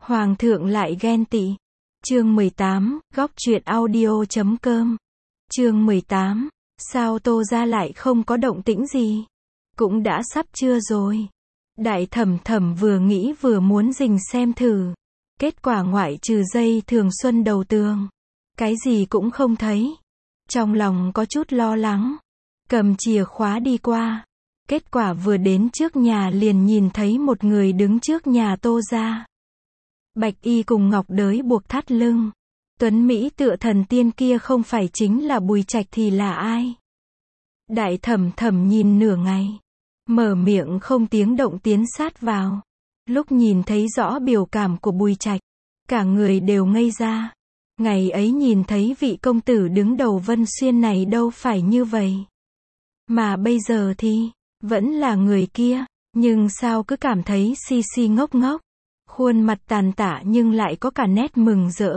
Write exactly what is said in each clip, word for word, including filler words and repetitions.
Hoàng thượng lại ghen tị. Chương mười tám, góc truyện audio chấm com. Chương mười tám, sao Tô gia lại không có động tĩnh gì? Cũng đã sắp trưa rồi. Đại thẩm thẩm vừa nghĩ vừa muốn rình xem thử. Kết quả ngoại trừ dây thường xuân đầu tường, cái gì cũng không thấy. Trong lòng có chút lo lắng, cầm chìa khóa đi qua. Kết quả vừa đến trước nhà liền nhìn thấy một người đứng trước nhà Tô gia. Bạch y cùng ngọc đới buộc thắt lưng. Tuấn Mỹ tựa thần tiên kia không phải chính là Bùi Trạch thì là ai? Đại thẩm thẩm nhìn nửa ngày, mở miệng không tiếng động tiến sát vào. Lúc nhìn thấy rõ biểu cảm của Bùi Trạch, cả người đều ngây ra. Ngày ấy nhìn thấy vị công tử đứng đầu Vân Xuyên này đâu phải như vậy. Mà bây giờ thì, vẫn là người kia, nhưng sao cứ cảm thấy si si ngốc ngốc. Khuôn mặt tàn tạ nhưng lại có cả nét mừng rỡ.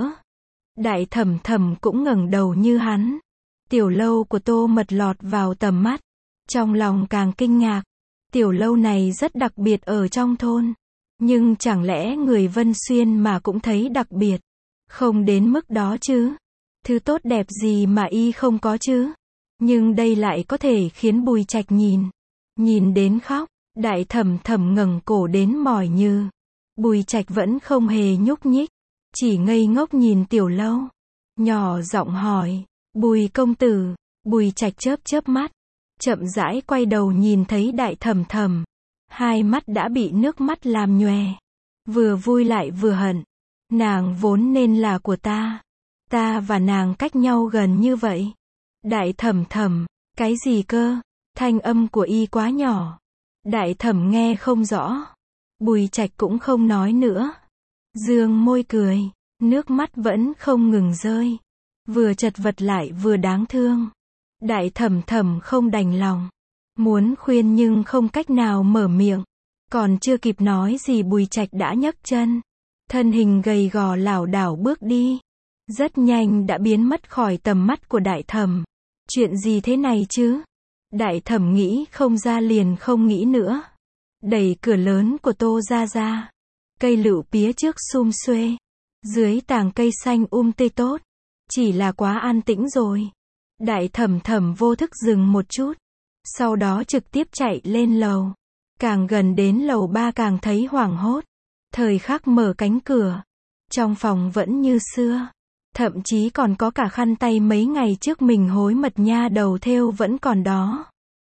Đại thẩm thẩm cũng ngẩng đầu như hắn. Tiểu lâu của Tô Mật lọt vào tầm mắt. Trong lòng càng kinh ngạc. Tiểu lâu này rất đặc biệt ở trong thôn. Nhưng chẳng lẽ người Vân Xuyên mà cũng thấy đặc biệt? Không đến mức đó chứ. Thứ tốt đẹp gì mà y không có chứ? Nhưng đây lại có thể khiến Bùi Trạch nhìn. Nhìn đến khóc. Đại thẩm thẩm ngẩng cổ đến mỏi như. Bùi Trạch vẫn không hề nhúc nhích. Chỉ ngây ngốc nhìn tiểu lâu. Nhỏ giọng hỏi. Bùi công tử. Bùi Trạch chớp chớp mắt. Chậm rãi quay đầu nhìn thấy đại thẩm thẩm. Hai mắt đã bị nước mắt làm nhòe. Vừa vui lại vừa hận. Nàng vốn nên là của ta. Ta và nàng cách nhau gần như vậy. Đại thẩm thẩm. Cái gì cơ? Thanh âm của y quá nhỏ. Đại thẩm nghe không rõ. Bùi Trạch cũng không nói nữa. Dương môi cười. Nước mắt vẫn không ngừng rơi. Vừa chật vật lại vừa đáng thương. Đại thẩm thẩm không đành lòng. Muốn khuyên nhưng không cách nào mở miệng. Còn chưa kịp nói gì Bùi Trạch đã nhấc chân. Thân hình gầy gò lảo đảo bước đi. Rất nhanh đã biến mất khỏi tầm mắt của đại thẩm. Chuyện gì thế này chứ? Đại thẩm nghĩ không ra liền không nghĩ nữa. Đẩy cửa lớn của Tô gia ra. Cây lựu pía trước sum xuê. Dưới tàng cây xanh um tươi tốt. Chỉ là quá an tĩnh rồi. Đại thẩm thẩm vô thức dừng một chút. Sau đó trực tiếp chạy lên lầu. Càng gần đến lầu ba càng thấy hoảng hốt. Thời khắc mở cánh cửa. Trong phòng vẫn như xưa. Thậm chí còn có cả khăn tay mấy ngày trước mình hối mật nha đầu thêu vẫn còn đó.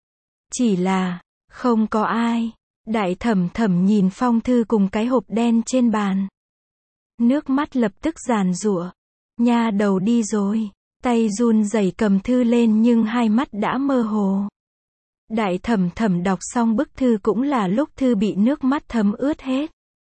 Chỉ là, không có ai. Đại thẩm thẩm nhìn phong thư cùng cái hộp đen trên bàn. Nước mắt lập tức giàn giụa. Nha đầu đi rồi. Tay run rẩy cầm thư lên nhưng hai mắt đã mơ hồ. Đại thẩm thẩm đọc xong bức thư cũng là lúc thư bị nước mắt thấm ướt hết.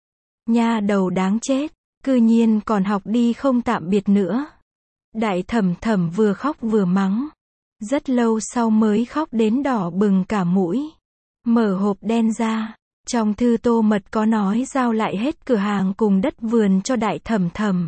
Nha đầu đáng chết. Cư nhiên còn học đi không tạm biệt nữa. Đại thẩm thẩm vừa khóc vừa mắng. Rất lâu sau mới khóc đến đỏ bừng cả mũi. Mở hộp đen ra. Trong thư Tô Mật có nói giao lại hết cửa hàng cùng đất vườn cho đại thẩm thẩm.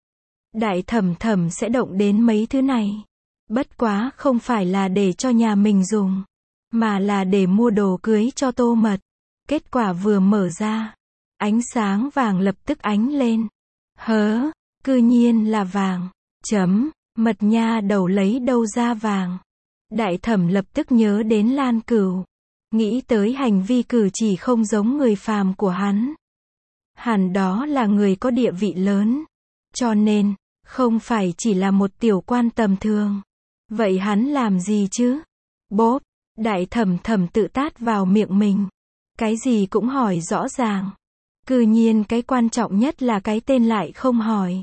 Đại thẩm thẩm sẽ động đến mấy thứ này. Bất quá không phải là để cho nhà mình dùng. Mà là để mua đồ cưới cho Tô Mật. Kết quả vừa mở ra. Ánh sáng vàng lập tức ánh lên. Hớ, cư nhiên là vàng. Chấm, Mật nha đầu lấy đâu ra vàng. Đại thẩm lập tức nhớ đến Lan Cửu. Nghĩ tới hành vi cử chỉ không giống người phàm của hắn. Hẳn đó là người có địa vị lớn. Cho nên, không phải chỉ là một tiểu quan tầm thường. Vậy hắn làm gì chứ? Bốp, đại thẩm thẩm tự tát vào miệng mình. Cái gì cũng hỏi rõ ràng. Cư nhiên cái quan trọng nhất là cái tên lại không hỏi.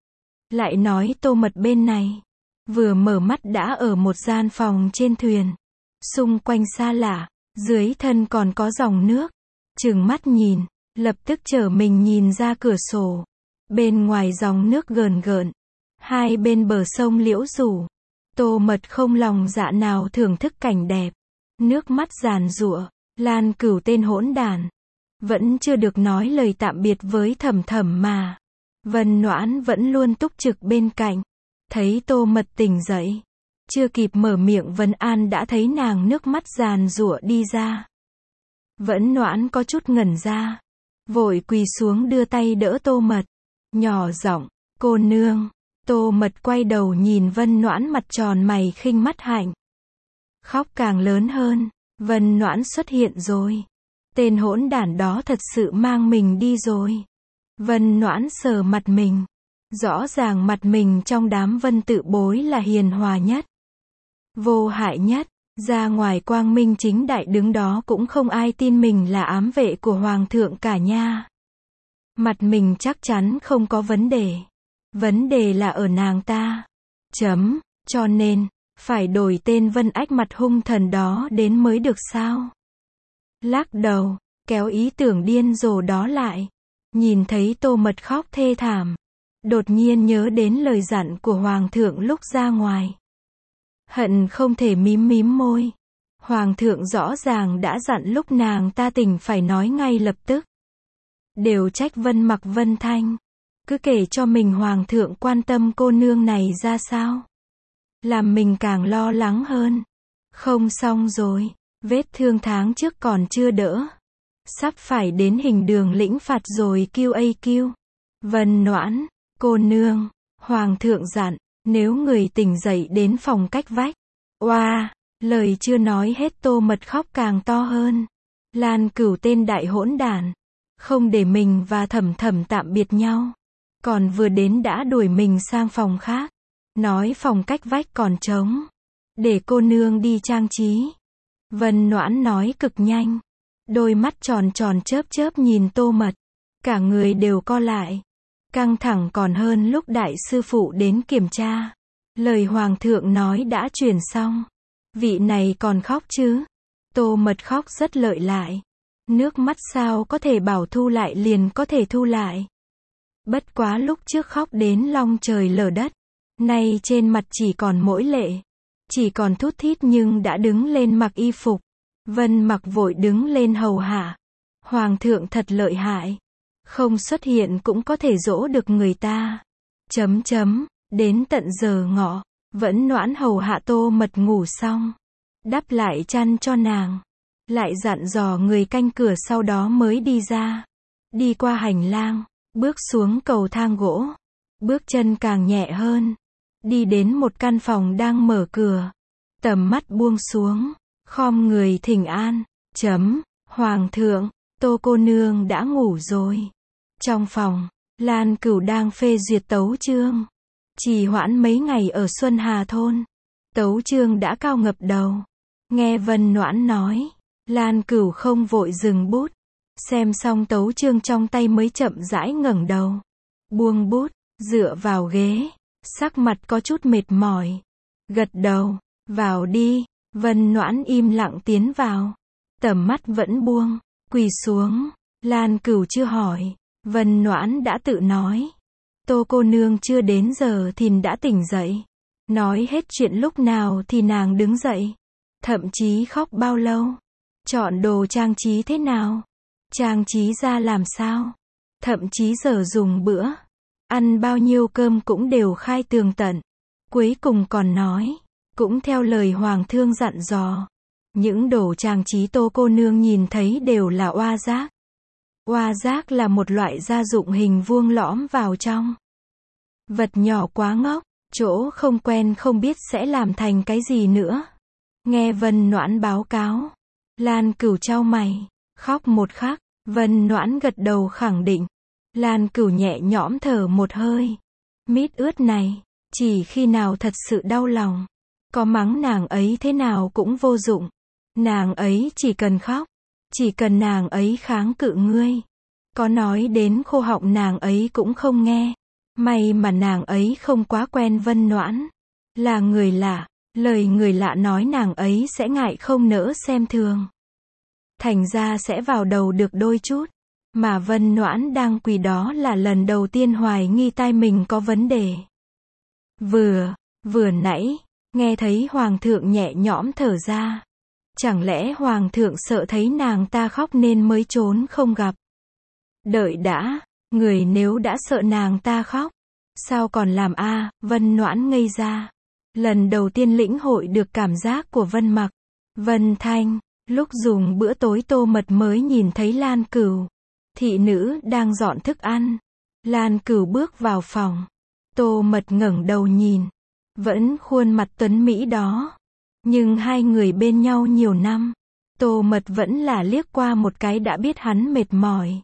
Lại nói Tô Mật bên này. Vừa mở mắt đã ở một gian phòng trên thuyền. Xung quanh xa lạ. Dưới thân còn có dòng nước. Trừng mắt nhìn. Lập tức trở mình nhìn ra cửa sổ. Bên ngoài dòng nước gợn gợn. Hai bên bờ sông liễu rủ. Tô Mật không lòng dạ nào thưởng thức cảnh đẹp. Nước mắt giàn giụa. Lan Cửu tên hỗn đản. Vẫn chưa được nói lời tạm biệt với thẩm thẩm mà. Vân Noãn vẫn luôn túc trực bên cạnh. Thấy Tô Mật tỉnh dậy. Chưa kịp mở miệng Vân An đã thấy nàng nước mắt giàn giụa đi ra. Vẫn Noãn có chút ngẩn ra. vội quỳ xuống đưa tay đỡ Tô Mật, nhỏ giọng, cô nương. Tô Mật quay đầu nhìn Vân Noãn mặt tròn mày khinh mắt hạnh. Khóc càng lớn hơn, Vân Noãn xuất hiện rồi. Tên hỗn đản đó thật sự mang mình đi rồi. Vân Noãn sờ mặt mình. Rõ ràng mặt mình trong đám Vân Tự Bối là hiền hòa nhất, vô hại nhất. Ra ngoài quang minh chính đại đứng đó cũng không ai tin mình là ám vệ của Hoàng thượng cả nha. Mặt mình chắc chắn không có vấn đề. Vấn đề là ở nàng ta. Chấm. Cho nên, phải đổi tên Vân Ách mặt hung thần đó đến mới được sao? Lắc đầu, kéo ý tưởng điên rồ đó lại. Nhìn thấy Tô Mật khóc thê thảm. Đột nhiên nhớ đến lời dặn của Hoàng thượng lúc ra ngoài. Hận không thể mím mím môi. Hoàng thượng rõ ràng đã dặn lúc nàng ta tỉnh phải nói ngay lập tức. Đều trách Vân Mặc Vân Thanh. Cứ kể cho mình Hoàng thượng quan tâm cô nương này ra sao. Làm mình càng lo lắng hơn. Không xong rồi. Vết thương tháng trước còn chưa đỡ. Sắp phải đến hình đường lĩnh phạt rồi kêu a kêu. Vân Noãn, cô nương. Hoàng thượng dặn. Nếu người tỉnh dậy đến phòng cách vách. Oa, lời chưa nói hết Tô Mật khóc càng to hơn. Lan Cửu tên đại hỗn đản. Không để mình và Thẩm Thẩm tạm biệt nhau. Còn vừa đến đã đuổi mình sang phòng khác. Nói phòng cách vách còn trống. Để cô nương đi trang trí. Vân Noãn nói cực nhanh. Đôi mắt tròn tròn chớp chớp nhìn Tô Mật. Cả người đều co lại. Căng thẳng còn hơn lúc đại sư phụ đến kiểm tra. Lời Hoàng thượng nói đã truyền xong. Vị này còn khóc chứ? Tô Mật khóc rất lợi lại. Nước mắt sao có thể bảo thu lại liền có thể thu lại. Bất quá lúc trước khóc đến long trời lở đất. Nay trên mặt chỉ còn mỗi lệ. Chỉ còn thút thít nhưng đã đứng lên mặc y phục. Vân Mặc vội đứng lên hầu hạ. Hoàng thượng thật lợi hại. Không xuất hiện cũng có thể dỗ được người ta. Chấm chấm, đến tận giờ ngọ, vẫn Noãn hầu hạ Tô Mật ngủ xong. Đắp lại chăn cho nàng. Lại dặn dò người canh cửa sau đó mới đi ra. Đi qua hành lang, bước xuống cầu thang gỗ. Bước chân càng nhẹ hơn. Đi đến một căn phòng đang mở cửa. Tầm mắt buông xuống, khom người thỉnh an. Chấm, Hoàng thượng, Tô cô nương đã ngủ rồi. Trong phòng, Lan Cửu đang phê duyệt tấu chương. Trì hoãn mấy ngày ở Xuân Hà thôn. Tấu chương đã cao ngập đầu. Nghe Vân Noãn nói, Lan Cửu không vội dừng bút. Xem xong tấu chương trong tay mới chậm rãi ngẩng đầu. Buông bút, dựa vào ghế. Sắc mặt có chút mệt mỏi. Gật đầu, vào đi. Vân Noãn im lặng tiến vào. Tầm mắt vẫn buông, quỳ xuống. Lan Cửu chưa hỏi. Vân Noãn đã tự nói. Tô cô nương chưa đến giờ thì đã tỉnh dậy. Nói hết chuyện lúc nào thì nàng đứng dậy. Thậm chí khóc bao lâu. Chọn đồ trang trí thế nào. Trang trí ra làm sao. Thậm chí giờ dùng bữa. Ăn bao nhiêu cơm cũng đều khai tường tận. Cuối cùng còn nói. Cũng theo lời Hoàng thương dặn dò. Những đồ trang trí Tô cô nương nhìn thấy đều là oa giác. Oa giác là một loại gia dụng hình vuông lõm vào trong. Vật nhỏ quá ngốc, chỗ không quen không biết sẽ làm thành cái gì nữa. Nghe Vân Noãn báo cáo. Lan Cửu chau mày, khóc một khắc. Vân Noãn gật đầu khẳng định. Lan Cửu nhẹ nhõm thở một hơi. Mít ướt này, chỉ khi nào thật sự đau lòng. Có mắng nàng ấy thế nào cũng vô dụng. Nàng ấy chỉ cần khóc. Chỉ cần nàng ấy kháng cự ngươi. Có nói đến khô họng nàng ấy cũng không nghe. May mà nàng ấy không quá quen Vân Noãn. Là người lạ. Lời người lạ nói nàng ấy sẽ ngại không nỡ xem thường. Thành ra sẽ vào đầu được đôi chút. Mà Vân Noãn đang quỳ đó là lần đầu tiên hoài nghi tai mình có vấn đề. Vừa, vừa nãy, nghe thấy Hoàng thượng nhẹ nhõm thở ra. Chẳng lẽ Hoàng thượng sợ thấy nàng ta khóc nên mới trốn không gặp. Đợi đã, người nếu đã sợ nàng ta khóc, sao còn làm a? À, Vân Noãn ngây ra. Lần đầu tiên lĩnh hội được cảm giác của Vân Mặc, Vân Thanh, lúc dùng bữa tối Tô Mật mới nhìn thấy Lan Cửu. Thị nữ đang dọn thức ăn. Lan Cửu bước vào phòng. Tô Mật ngẩng đầu nhìn. Vẫn khuôn mặt tuấn mỹ đó. Nhưng hai người bên nhau nhiều năm. Tô Mật vẫn là liếc qua một cái đã biết hắn mệt mỏi.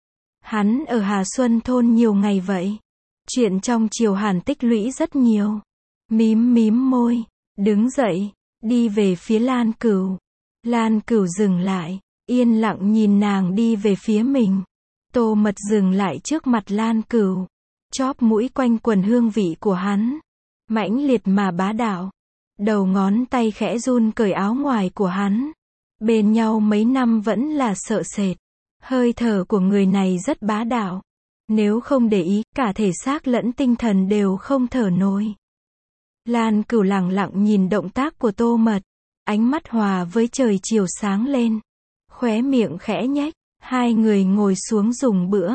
Hắn ở Hà Xuân thôn nhiều ngày vậy. Chuyện trong chiều hàn tích lũy rất nhiều. Mím mím môi. Đứng dậy. Đi về phía Lan Cửu. Lan Cửu dừng lại. Yên lặng nhìn nàng đi về phía mình. Tô Mật dừng lại trước mặt Lan Cửu. Chóp mũi quanh quần hương vị của hắn. Mãnh liệt mà bá đạo. Đầu ngón tay khẽ run cởi áo ngoài của hắn. Bên nhau mấy năm vẫn là sợ sệt. Hơi thở của người này rất bá đạo. Nếu không để ý, cả thể xác lẫn tinh thần đều không thở nổi. Lan Cửu lặng lặng nhìn động tác của Tô Mật. Ánh mắt hòa với trời chiều sáng lên. Khóe miệng khẽ nhếch. Hai người ngồi xuống dùng bữa.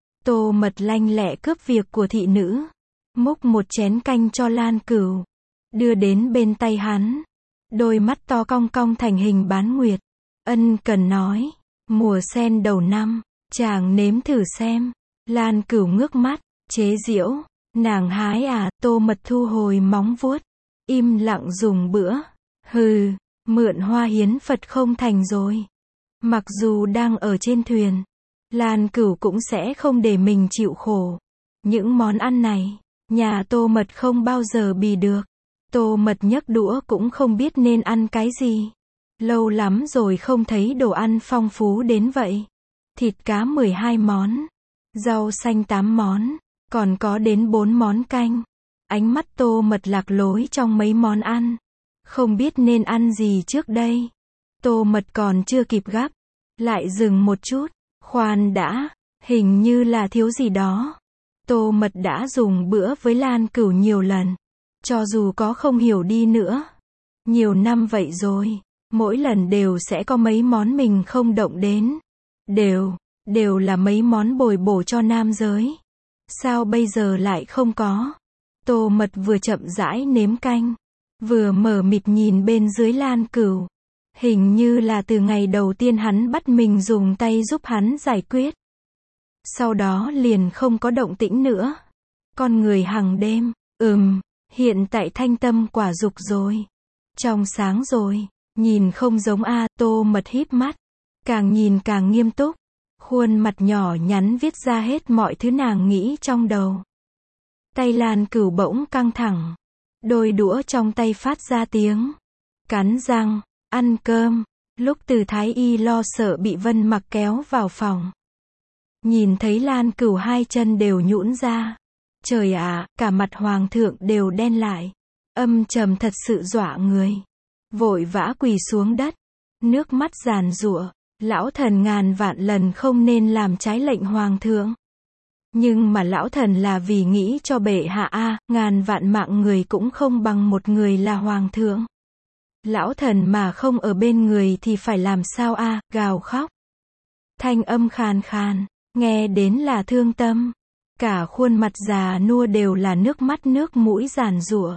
Tô Mật lanh lẹ cướp việc của thị nữ. Múc một chén canh cho Lan Cửu. Đưa đến bên tay hắn. Đôi mắt to cong cong thành hình bán nguyệt. Ân cần nói. Mùa sen đầu năm. Chàng nếm thử xem. Lan Cửu ngước mắt. Chế giễu. Nàng hái à. Tô Mật thu hồi móng vuốt. Im lặng dùng bữa. Hừ. Mượn hoa hiến Phật không thành rồi. Mặc dù đang ở trên thuyền. Lan Cửu cũng sẽ không để mình chịu khổ. Những món ăn này. Nhà Tô Mật không bao giờ bì được. Tô Mật nhấc đũa cũng không biết nên ăn cái gì. Lâu lắm rồi không thấy đồ ăn phong phú đến vậy. Thịt cá mười hai món. Rau xanh tám món. Còn có đến bốn món canh. Ánh mắt Tô Mật lạc lối trong mấy món ăn. Không biết nên ăn gì trước đây. Tô Mật còn chưa kịp gắp. Lại dừng một chút. Khoan đã. Hình như là thiếu gì đó. Tô Mật đã dùng bữa với Lan Cửu nhiều lần. Cho dù có không hiểu đi nữa. Nhiều năm vậy rồi. Mỗi lần đều sẽ có mấy món mình không động đến. Đều, đều là mấy món bồi bổ cho nam giới. Sao bây giờ lại không có? Tô Mật vừa chậm rãi nếm canh. Vừa mở mịt nhìn bên dưới Lan Cửu. Hình như là từ ngày đầu tiên hắn bắt mình dùng tay giúp hắn giải quyết. Sau đó liền không có động tĩnh nữa. Con người hằng đêm. Ừm, hiện tại thanh tâm quả dục rồi. Trong sáng rồi. Nhìn không giống a. Tô Mật híp mắt. Càng nhìn càng nghiêm túc. Khuôn mặt nhỏ nhắn viết ra hết mọi thứ nàng nghĩ trong đầu. Tay Lan Cửu bỗng căng thẳng. Đôi đũa trong tay phát ra tiếng. Cắn răng. Ăn cơm. Lúc Từ Thái Y lo sợ bị Vân Mặc kéo vào phòng. Nhìn thấy Lan Cửu hai chân đều nhũn ra. Trời ạ, cả mặt hoàng thượng đều đen lại. Âm trầm thật sự dọa người. Vội vã quỳ xuống đất. Nước mắt giàn giụa. Lão thần ngàn vạn lần không nên làm trái lệnh hoàng thượng. Nhưng mà lão thần là vì nghĩ cho bệ hạ a, ngàn vạn mạng người cũng không bằng một người là hoàng thượng. Lão thần mà không ở bên người thì phải làm sao a, gào khóc. Thanh âm khàn khàn, nghe đến là thương tâm. Cả khuôn mặt già nua đều là nước mắt nước mũi giàn giụa.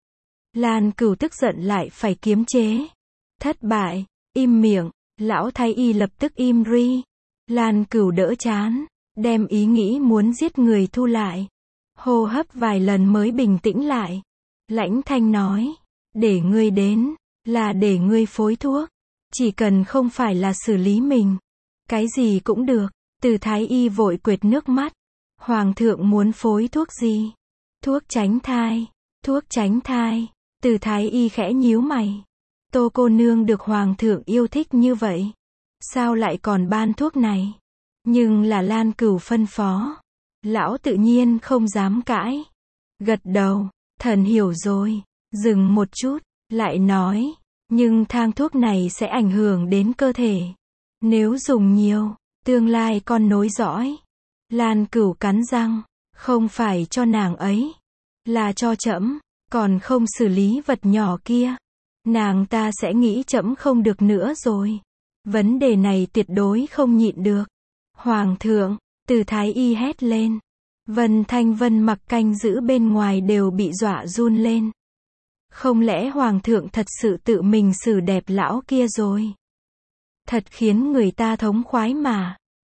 Lan Cửu tức giận lại phải kiềm chế. Thất bại, im miệng, lão thái y lập tức im ri. Lan Cửu đỡ chán, đem ý nghĩ muốn giết người thu lại. Hô hấp vài lần mới bình tĩnh lại. Lãnh thanh nói, để ngươi đến, là để ngươi phối thuốc. Chỉ cần không phải là xử lý mình. Cái gì cũng được. Từ Thái y vội quệt nước mắt. Hoàng thượng muốn phối thuốc gì? Thuốc tránh thai. Thuốc tránh thai. Từ Thái y khẽ nhíu mày. Tô cô nương được hoàng thượng yêu thích như vậy. Sao lại còn ban thuốc này? Nhưng là Lan Cửu phân phó. Lão tự nhiên không dám cãi. Gật đầu. Thần hiểu rồi. Dừng một chút. Lại nói. Nhưng thang thuốc này sẽ ảnh hưởng đến cơ thể. Nếu dùng nhiều. Tương lai con nối dõi. Lan Cửu cắn răng. Không phải cho nàng ấy. Là cho trẫm. Còn không xử lý vật nhỏ kia. Nàng ta sẽ nghĩ trẫm không được nữa rồi. Vấn đề này tuyệt đối không nhịn được. Hoàng thượng. Từ Thái y hét lên. Vân Thanh Vân Mặc canh giữ bên ngoài đều bị dọa run lên. Không lẽ hoàng thượng thật sự tự mình xử đẹp lão kia rồi? Thật khiến người ta thống khoái mà.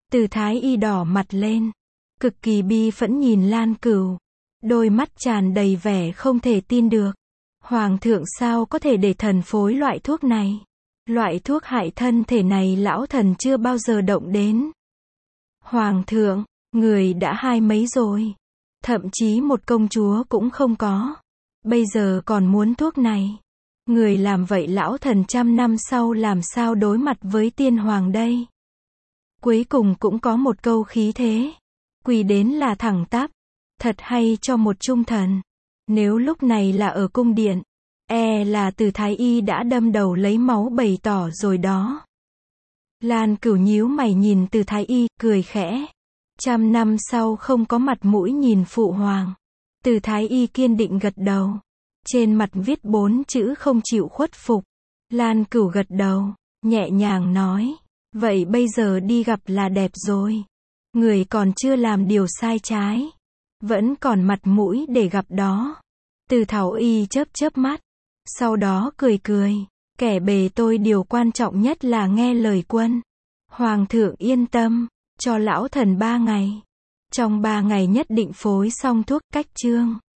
Từ Thái Y đỏ mặt lên, cực kỳ bi phẫn nhìn Lan Cửu, đôi mắt tràn đầy vẻ không thể tin được. Hoàng thượng sao có thể để thần phối loại thuốc này? Loại thuốc hại thân thể này lão thần chưa bao giờ động đến. Hoàng thượng, người đã hai mấy rồi. Thậm chí một công chúa cũng không có. Bây giờ còn muốn thuốc này. Người làm vậy lão thần trăm năm sau làm sao đối mặt với tiên hoàng đây? Cuối cùng cũng có một câu khí thế. Quỳ đến là thẳng tắp. Thật hay cho một trung thần. Nếu lúc này là ở cung điện, e là Từ Thái Y đã đâm đầu lấy máu bày tỏ rồi đó. Lan Cửu nhíu mày nhìn Từ Thái Y, cười khẽ. Trăm năm sau không có mặt mũi nhìn phụ hoàng. Từ Thái Y kiên định gật đầu. Trên mặt viết bốn chữ không chịu khuất phục. Lan Cửu gật đầu, nhẹ nhàng nói. Vậy bây giờ đi gặp là đẹp rồi. Người còn chưa làm điều sai trái. Vẫn còn mặt mũi để gặp đó. Từ Thảo Y chớp chớp mắt. Sau đó cười cười. Kẻ bề tôi điều quan trọng nhất là nghe lời quân. Hoàng thượng yên tâm. Cho lão thần ba ngày. Trong ba ngày nhất định phối xong thuốc cách chương.